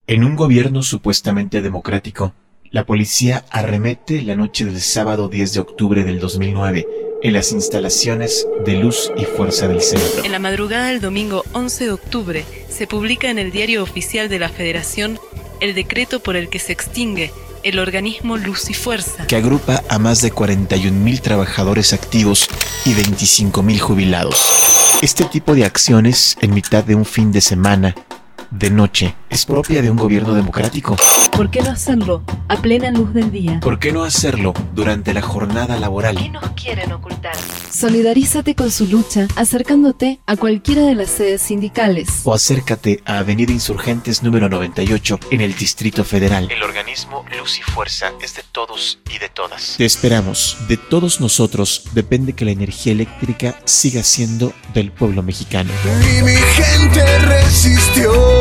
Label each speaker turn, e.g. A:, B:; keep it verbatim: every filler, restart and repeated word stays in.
A: En un gobierno supuestamente democrático, la policía arremete la noche del sábado diez de octubre del dos mil nueve en las instalaciones de Luz y Fuerza del Centro.
B: En la madrugada del domingo once de octubre se publica en el Diario Oficial de la Federación el decreto por el que se extingue el organismo Luz y Fuerza,
A: que agrupa a más de cuarenta y un mil trabajadores activos y veinticinco mil jubilados. Este tipo de acciones en mitad de un fin de semana, de noche, es propia de un gobierno democrático.
C: ¿Por qué no hacerlo a plena luz del día?
A: ¿Por qué no hacerlo durante la jornada laboral?
B: ¿Qué nos quieren ocultar?
C: Solidarízate con su lucha acercándote a cualquiera de las sedes sindicales.
A: O acércate a Avenida Insurgentes número noventa y ocho en el Distrito Federal. El organismo Luz y Fuerza es de todos y de todas. Te esperamos. De todos nosotros depende que la energía eléctrica siga siendo del pueblo mexicano.
D: Y mi gente resistió.